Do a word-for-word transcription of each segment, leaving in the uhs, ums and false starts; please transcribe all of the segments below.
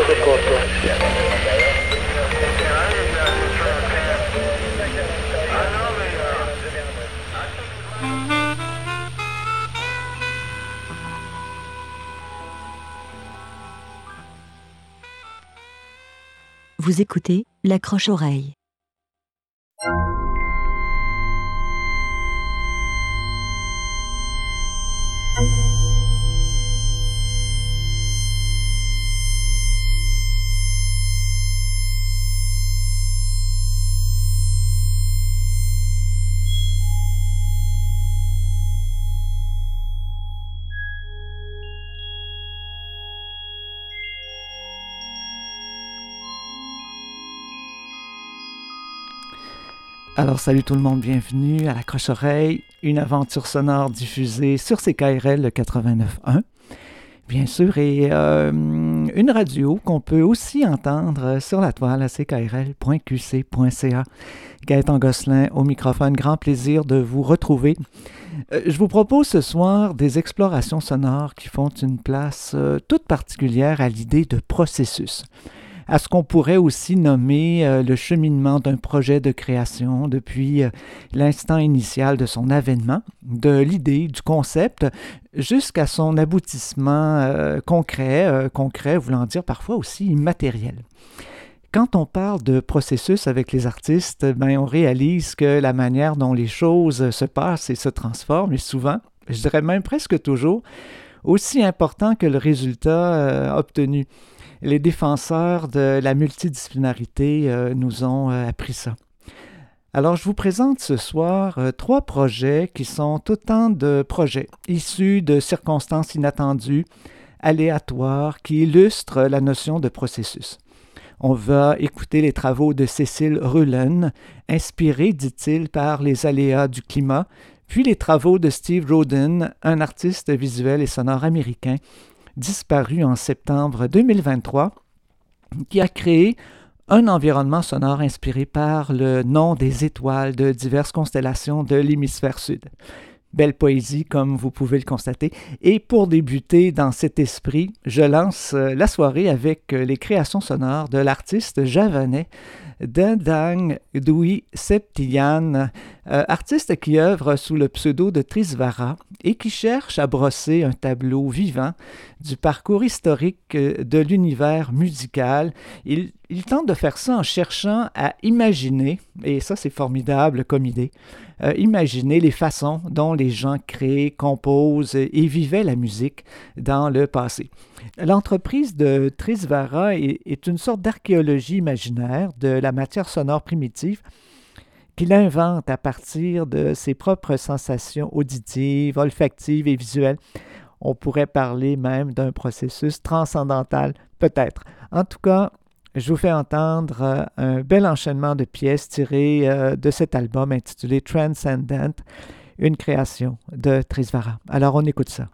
soccorso. Vous écoutez l'accroche-oreille. Alors, salut tout le monde, bienvenue à l'accroche-oreille, une aventure sonore diffusée sur C K R L quatre-vingt-neuf point un, bien sûr, et euh, une radio qu'on peut aussi entendre sur la toile à c k r l point q c point c a. Gaëtan Gosselin au microphone, grand plaisir de vous retrouver. Euh, je vous propose ce soir des explorations sonores qui font une place euh, toute particulière à l'idée de processus, à ce qu'on pourrait aussi nommer euh, le cheminement d'un projet de création depuis euh, l'instant initial de son avènement, de l'idée, du concept, jusqu'à son aboutissement euh, concret, euh, concret voulant dire parfois aussi immatériel. Quand on parle de processus avec les artistes, ben, on réalise que la manière dont les choses se passent et se transforment est souvent, je dirais même presque toujours, aussi important que le résultat euh, obtenu. Les défenseurs de la multidisciplinarité euh, nous ont euh, appris ça. Alors, je vous présente ce soir euh, trois projets qui sont autant de projets issus de circonstances inattendues, aléatoires, qui illustrent la notion de processus. On va écouter les travaux de Cécile Rullen, inspirés, dit-il, par les aléas du climat, puis les travaux de Steve Roden, un artiste visuel et sonore américain, disparu en septembre deux mille vingt-trois, qui a créé un environnement sonore inspiré par le nom des étoiles de diverses constellations de l'hémisphère sud. Belle poésie, comme vous pouvez le constater. Et pour débuter dans cet esprit, je lance la soirée avec les créations sonores de l'artiste javanais Dendang Dwi Septiyan, euh, artiste qui œuvre sous le pseudo de Trisvara et qui cherche à brosser un tableau vivant du parcours historique de l'univers musical. Il, il tente de faire ça en cherchant à imaginer, et ça c'est formidable comme idée, euh, imaginer les façons dont les gens créent, composent et vivaient la musique dans le passé. L'entreprise de Trisvara est, est une sorte d'archéologie imaginaire de la matière sonore primitive qu'il invente à partir de ses propres sensations auditives, olfactives et visuelles. On pourrait parler même d'un processus transcendantal, peut-être. En tout cas, je vous fais entendre un bel enchaînement de pièces tirées de cet album intitulé Transcendent, une création de Trisvara. Alors, on écoute ça.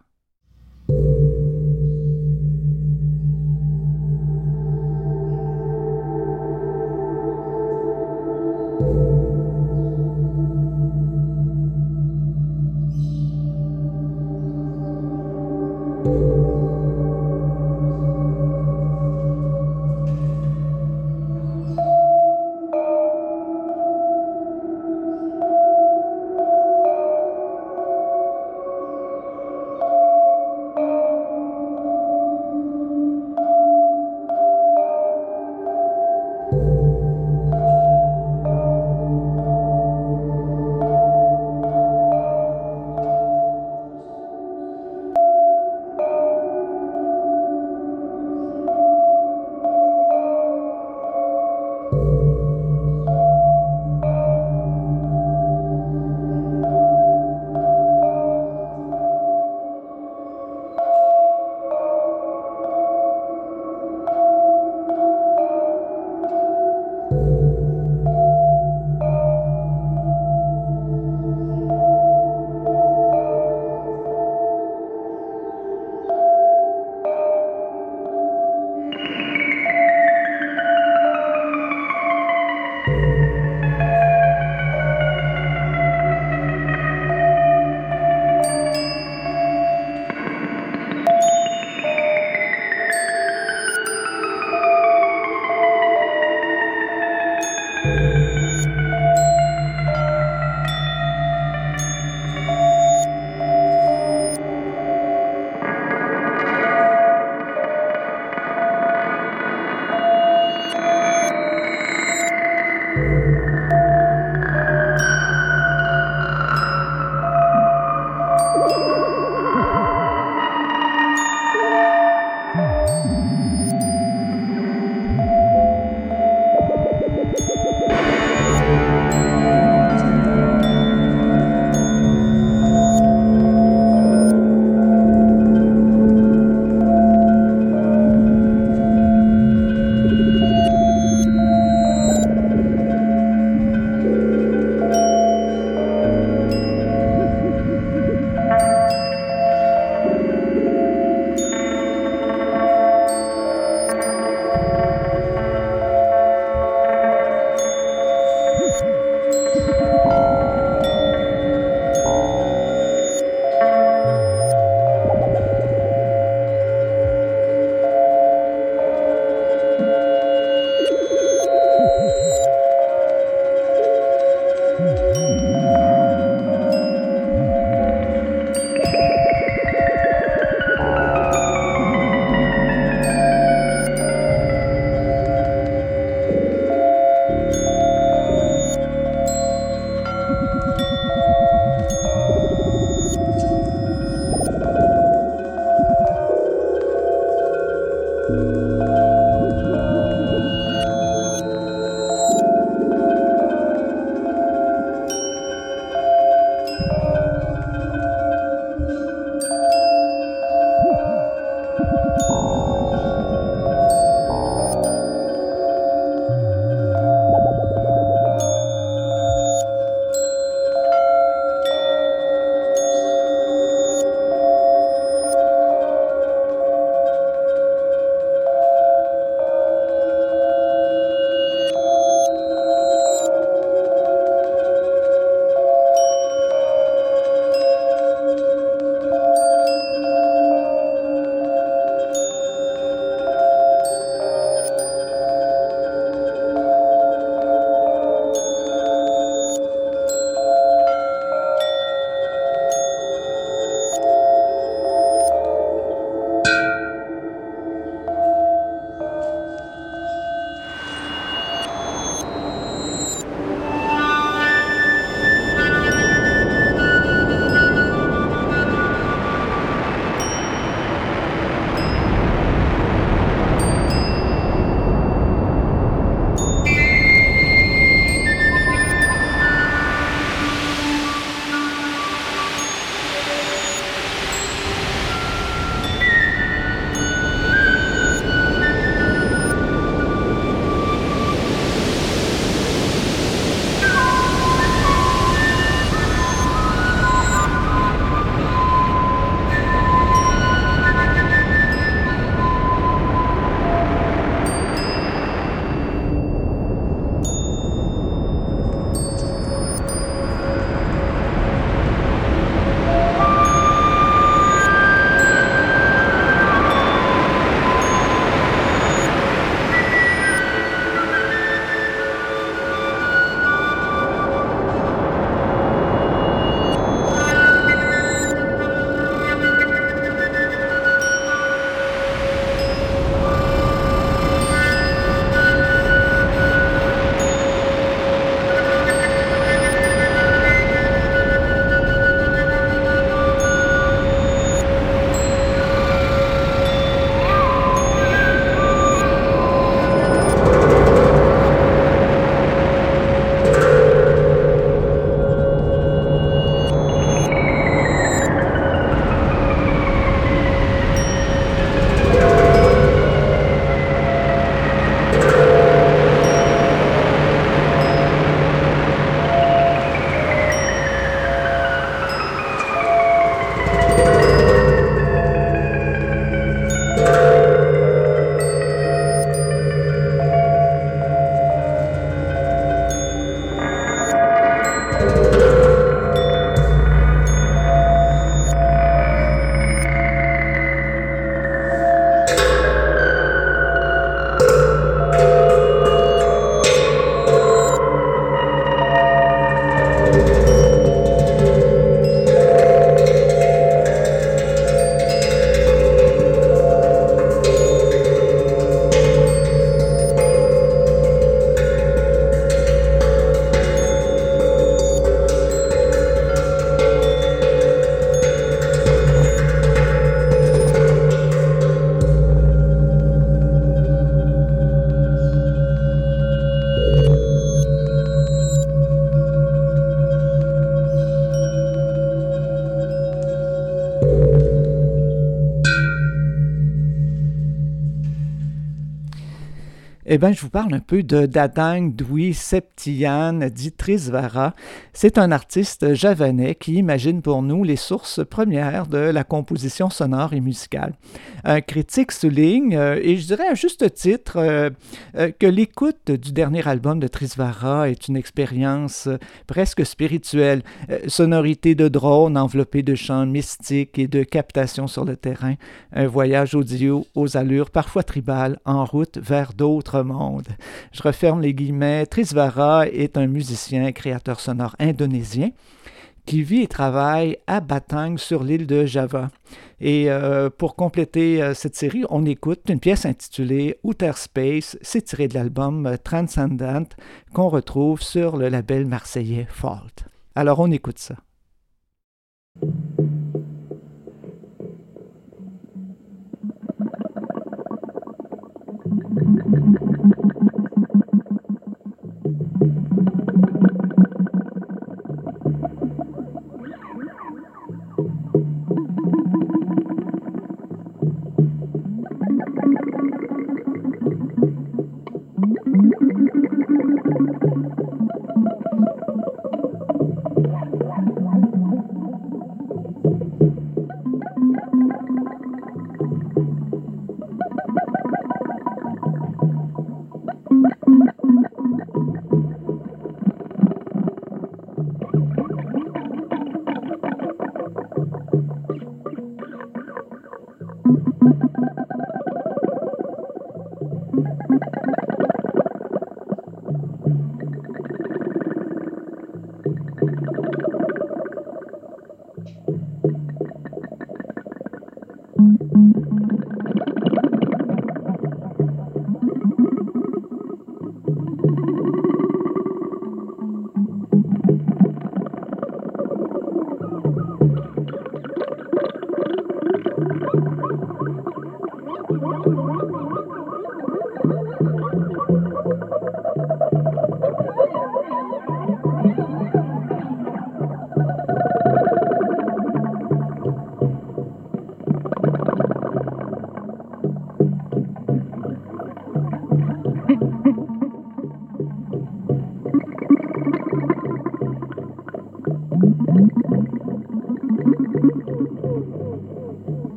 Eh bien, je vous parle un peu de Dadang Dwi Septian Ditrisvara. C'est un artiste javanais qui imagine pour nous les sources premières de la composition sonore et musicale. Un critique souligne, euh, et je dirais à juste titre, euh, euh, que l'écoute du dernier album de Trisvara est une expérience euh, presque spirituelle. Euh, sonorité de drone enveloppée de chants mystiques et de captation sur le terrain. Un voyage audio aux allures parfois tribales en route vers d'autres mondes. Je referme les guillemets. Trisvara est un musicien, créateur sonore indonésien qui vit et travaille à Batang sur l'île de Java. Et euh, pour compléter euh, cette série, on écoute une pièce intitulée Outer Space. C'est tiré de l'album euh, Transcendent qu'on retrouve sur le label marseillais Fault. Alors on écoute ça.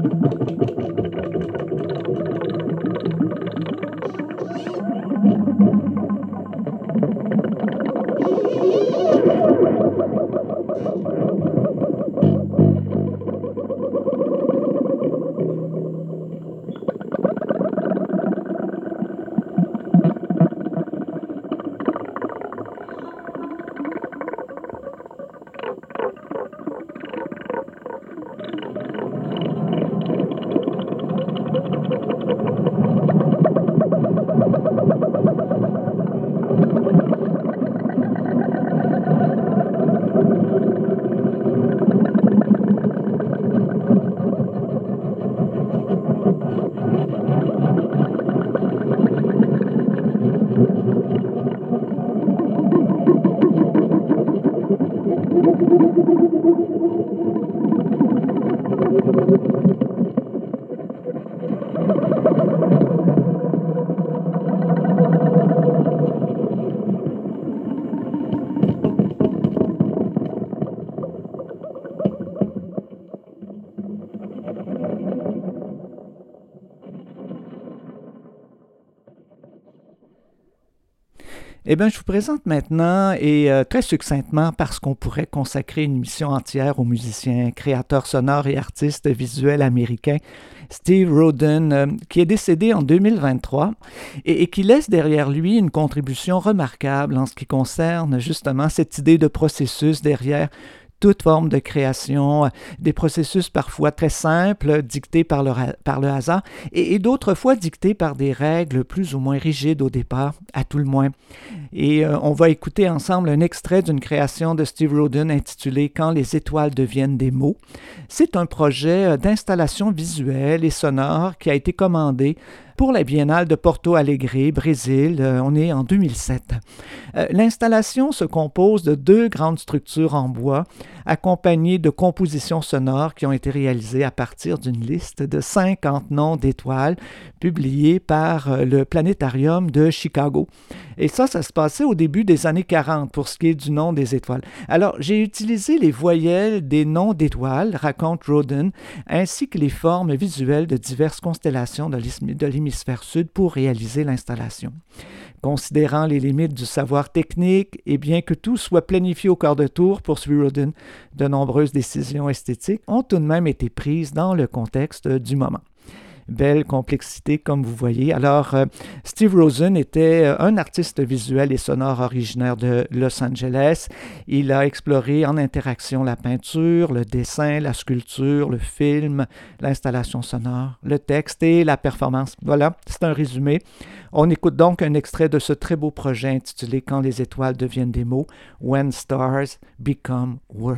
Eh bien, je vous présente maintenant, et euh, très succinctement, parce qu'on pourrait consacrer une émission entière au musicien, créateur sonore et artiste visuel américain Steve Roden, euh, qui est décédé en deux mille vingt-trois et, et qui laisse derrière lui une contribution remarquable en ce qui concerne justement cette idée de processus derrière toute forme de création, des processus parfois très simples, dictés par le, par le hasard, et, et d'autres fois dictés par des règles plus ou moins rigides au départ, à tout le moins. Et euh, on va écouter ensemble un extrait d'une création de Steve Roden intitulée « Quand les étoiles deviennent des mots ». C'est un projet d'installation visuelle et sonore qui a été commandé pour la Biennale de Porto Alegre, Brésil. Euh, on est en deux mille sept. Euh, l'installation se compose de deux grandes structures en bois, accompagnées de compositions sonores qui ont été réalisées à partir d'une liste de cinquante noms d'étoiles publiée par euh, le Planétarium de Chicago. Et ça, ça se passait au début des années quarante pour ce qui est du nom des étoiles. Alors, j'ai utilisé les voyelles des noms d'étoiles, raconte Roden, ainsi que les formes visuelles de diverses constellations de l'hémisphère sud pour réaliser l'installation. Considérant les limites du savoir technique et bien que tout soit planifié au quart de tour, poursuit Roden, de nombreuses décisions esthétiques ont tout de même été prises dans le contexte du moment. Belle complexité, comme vous voyez. Alors, euh, Steve Roden était euh, un artiste visuel et sonore originaire de Los Angeles. Il a exploré en interaction la peinture, le dessin, la sculpture, le film, l'installation sonore, le texte et la performance. Voilà, c'est un résumé. On écoute donc un extrait de ce très beau projet intitulé « Quand les étoiles deviennent des mots »,« When Stars Become Words ».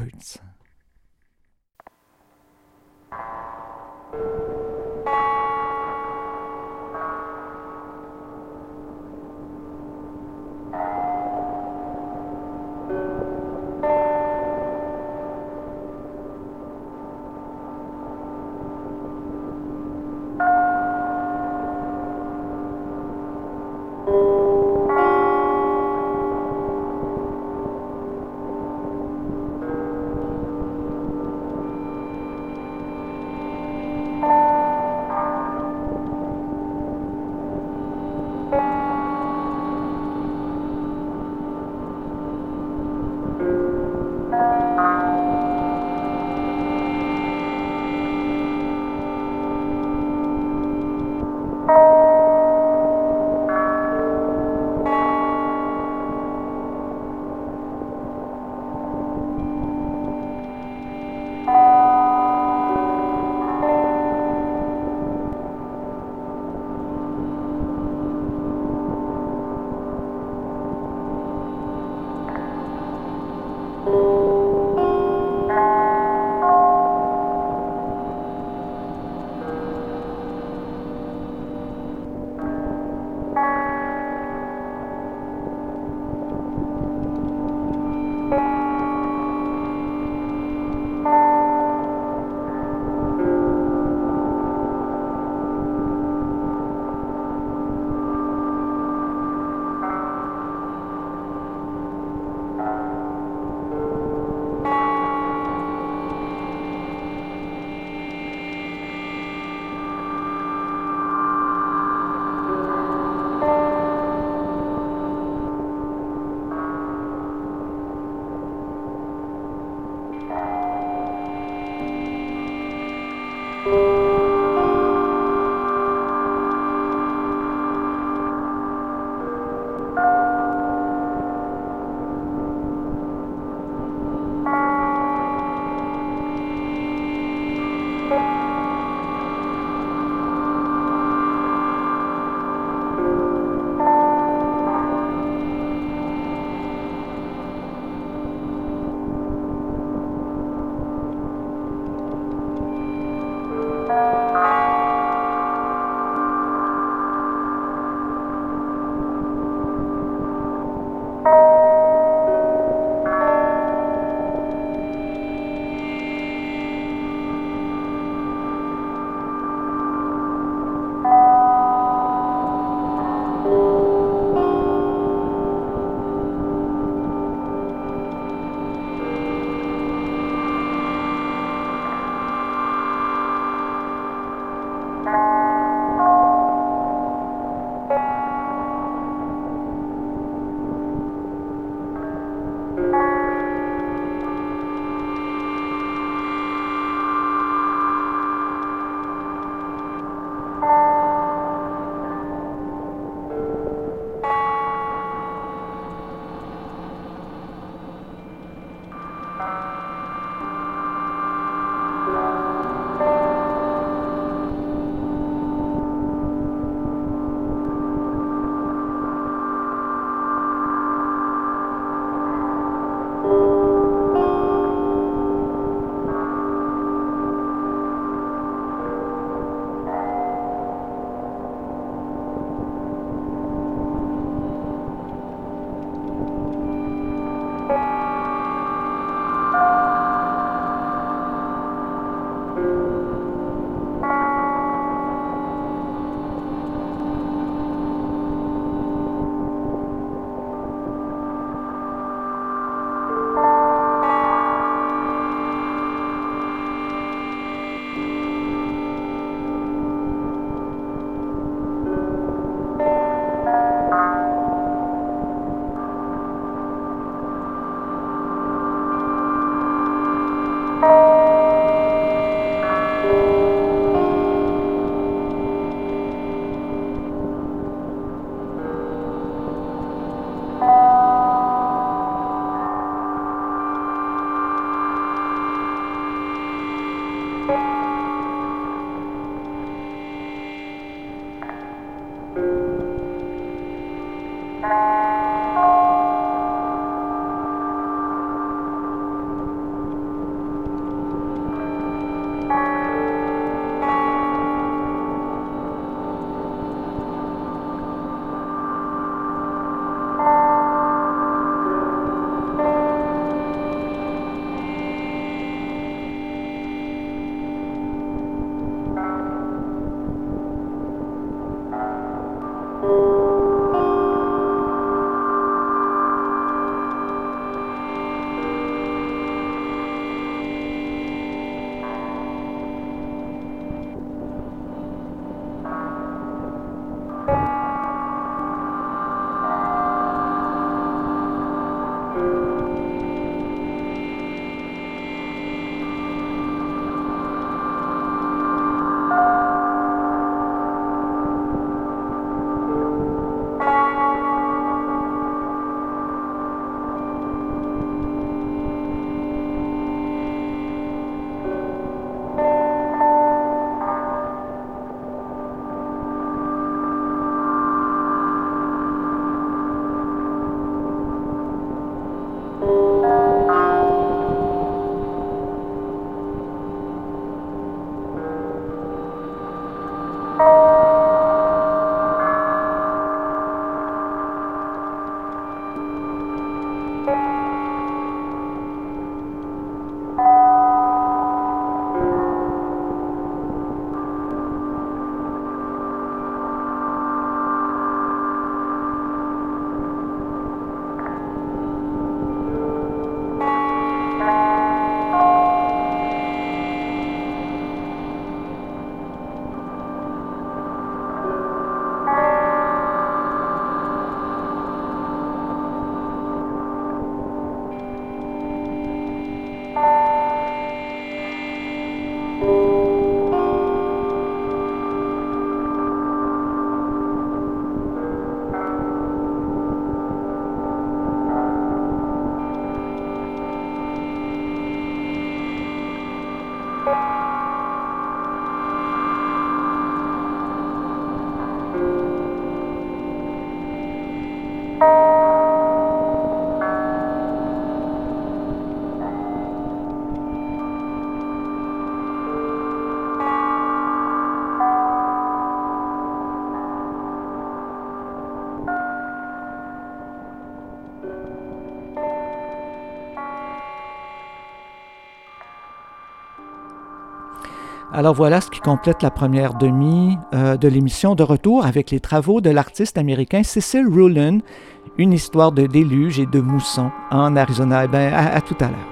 Alors voilà ce qui complète la première demi euh, de l'émission, de retour avec les travaux de l'artiste américain Cecil Rowland, une histoire de déluge et de mousson en Arizona. Eh bien, à, à tout à l'heure.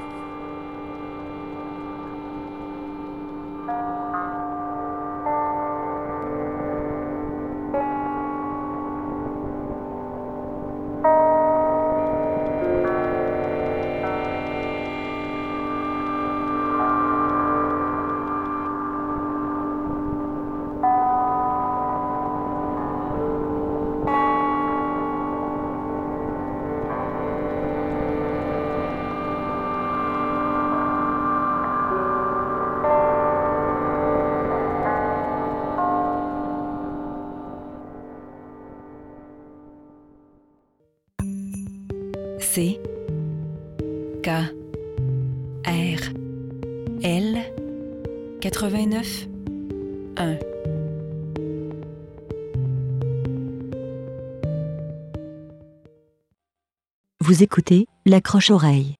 C K R L quatre-vingt-neuf un. Vous écoutez l'accroche-oreille.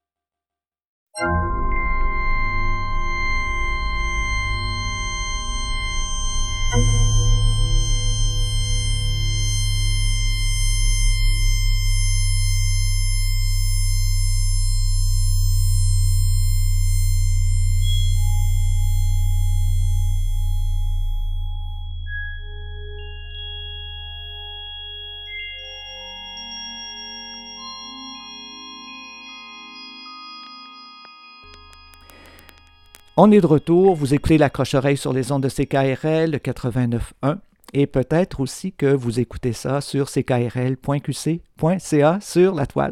On est de retour, vous écoutez l'accroche-oreille sur les ondes de C K R L quatre-vingt-neuf un et peut-être aussi que vous écoutez ça sur c k r l point q c point c a sur la toile.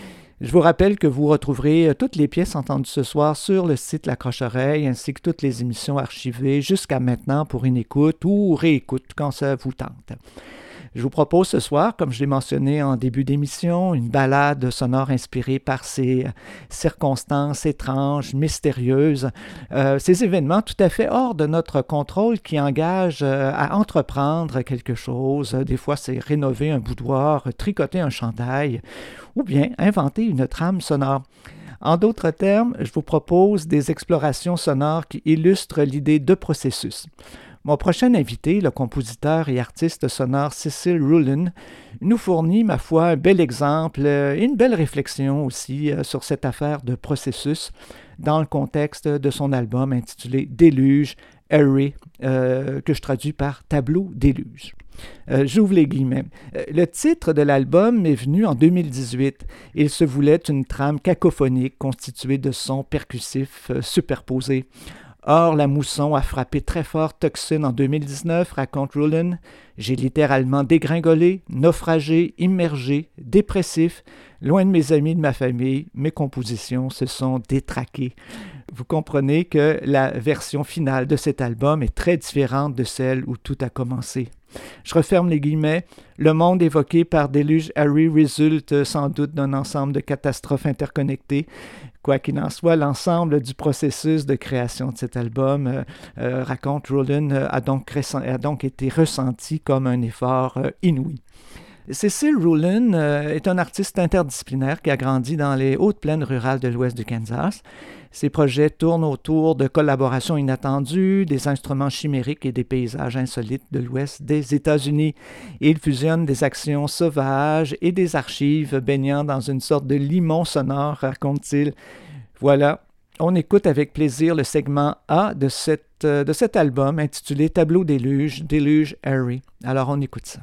Je vous rappelle que vous retrouverez toutes les pièces entendues ce soir sur le site L'Accroche-Oreille ainsi que toutes les émissions archivées jusqu'à maintenant pour une écoute ou réécoute quand ça vous tente. Je vous propose ce soir, comme je l'ai mentionné en début d'émission, une balade sonore inspirée par ces circonstances étranges, mystérieuses, euh, ces événements tout à fait hors de notre contrôle qui engagent euh, à entreprendre quelque chose. Des fois, c'est rénover un boudoir, tricoter un chandail ou bien inventer une trame sonore. En d'autres termes, je vous propose des explorations sonores qui illustrent l'idée de processus. Mon prochain invité, le compositeur et artiste sonore Cecil Rowland, nous fournit, ma foi, un bel exemple et une belle réflexion aussi sur cette affaire de processus dans le contexte de son album intitulé Déluge, Array, euh, que je traduis par Tableau Déluge. Euh, j'ouvre les guillemets. Euh, le titre de l'album est venu en deux mille dix-huit. Il se voulait une trame cacophonique constituée de sons percussifs euh, superposés. Or, la mousson a frappé très fort Tucson en deux mille dix-neuf, raconte Rowland. J'ai littéralement dégringolé, naufragé, immergé, dépressif, loin de mes amis, de ma famille. Mes compositions se sont détraquées. Vous comprenez que la version finale de cet album est très différente de celle où tout a commencé. Je referme les guillemets. Le monde évoqué par Déluge Array résulte sans doute d'un ensemble de catastrophes interconnectées. Quoi qu'il en soit, l'ensemble du processus de création de cet album, euh, euh, raconte Rowland, euh, a, donc a donc été ressenti comme un effort euh, inouï. Cecil Rowland euh, est un artiste interdisciplinaire qui a grandi dans les hautes plaines rurales de l'ouest du Kansas. Ses projets tournent autour de collaborations inattendues, des instruments chimériques et des paysages insolites de l'ouest des États-Unis. Il fusionne des actions sauvages et des archives baignant dans une sorte de limon sonore, raconte-t-il. Voilà, on écoute avec plaisir le segment A de, cette, de cet album intitulé Tableau Déluge, Déluge Array. Alors on écoute ça.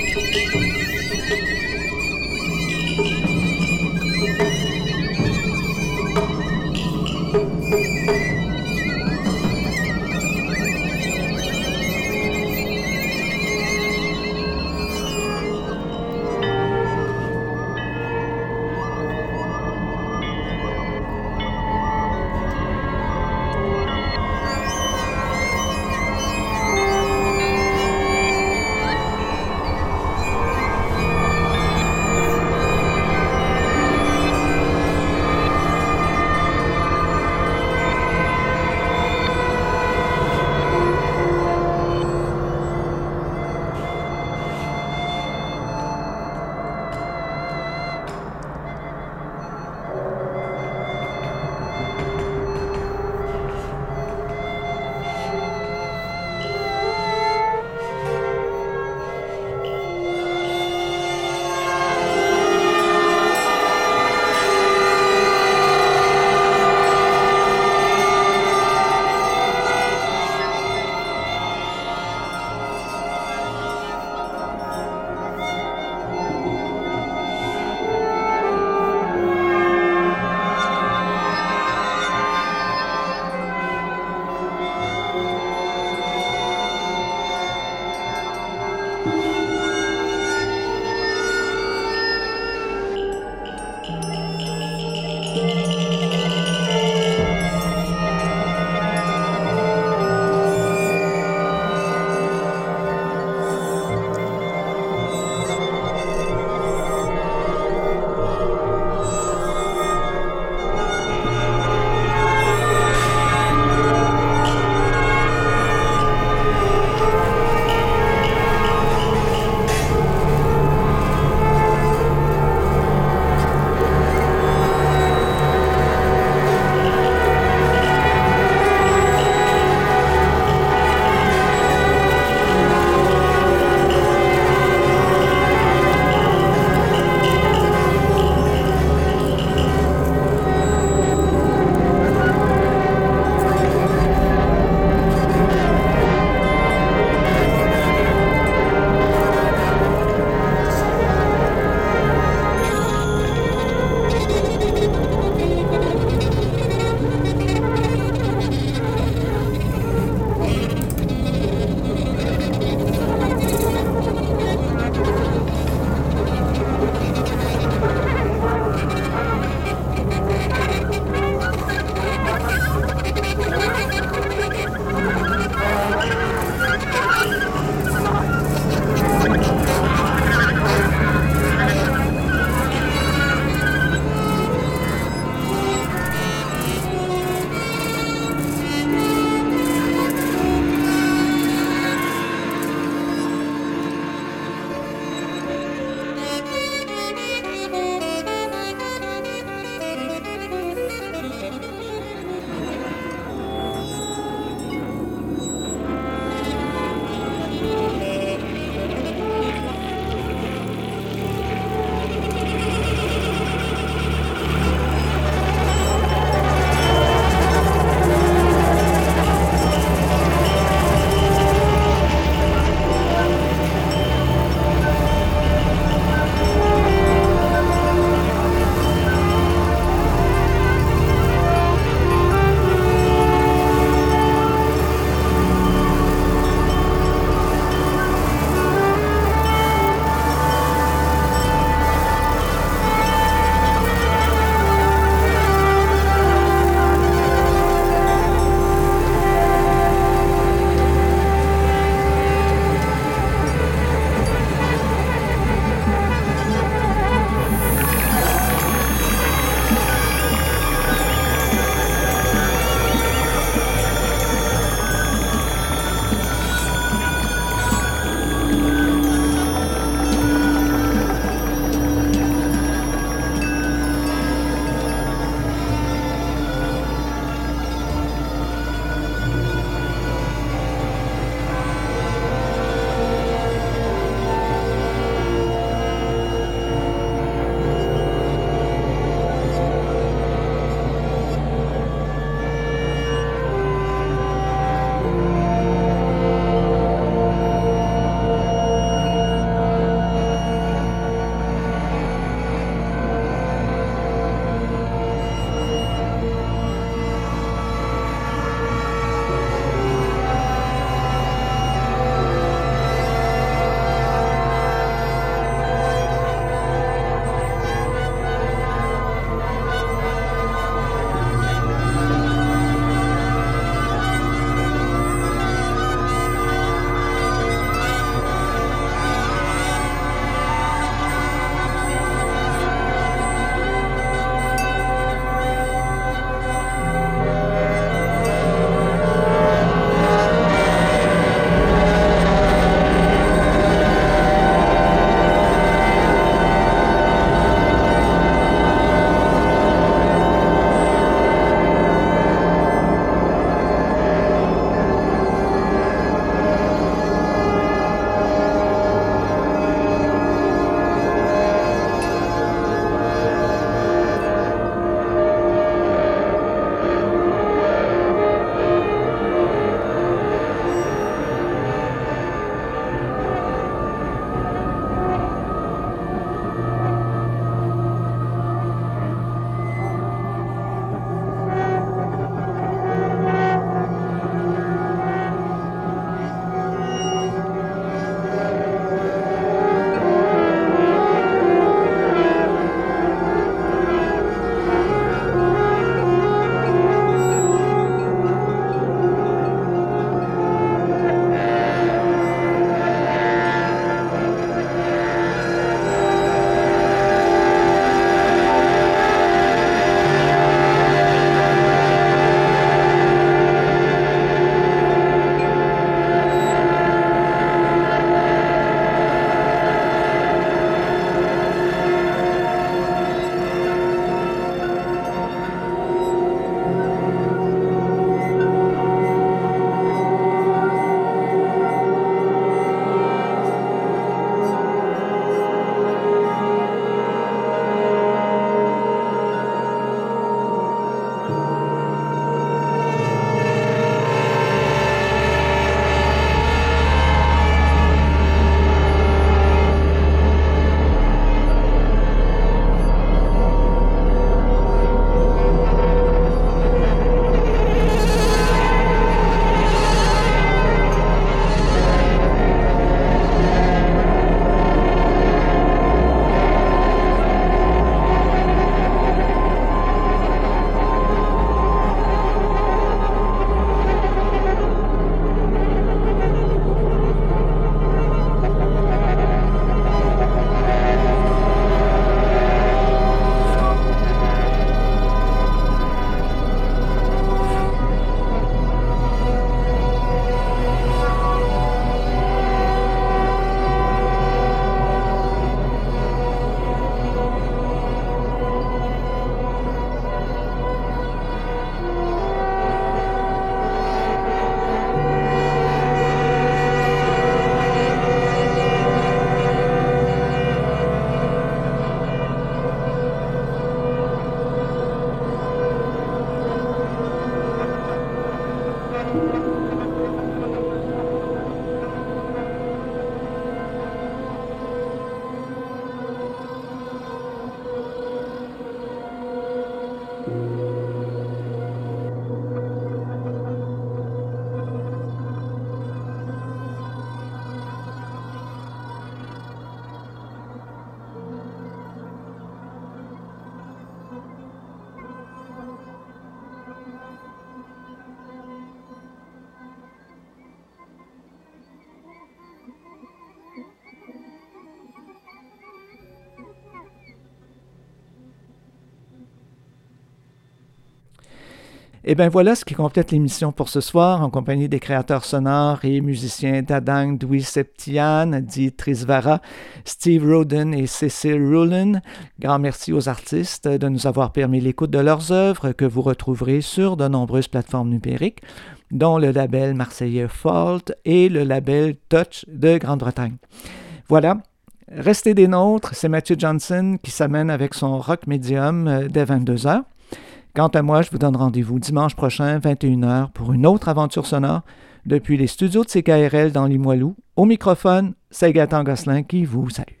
Et bien voilà ce qui complète l'émission pour ce soir, en compagnie des créateurs sonores et musiciens Dadang Dwi Septian, dit Trisvara, Steve Roden et Cécile Rowland. Grand merci aux artistes de nous avoir permis l'écoute de leurs œuvres que vous retrouverez sur de nombreuses plateformes numériques, dont le label marseillais Fault et le label Touch de Grande-Bretagne. Voilà. Restez des nôtres, c'est Matthew Johnson qui s'amène avec son rock médium dès vingt-deux heures. Quant à moi, je vous donne rendez-vous dimanche prochain, vingt et une heures, pour une autre aventure sonore depuis les studios de C K R L dans Limoilou. Au microphone, c'est Gaëtan Gosselin qui vous salue.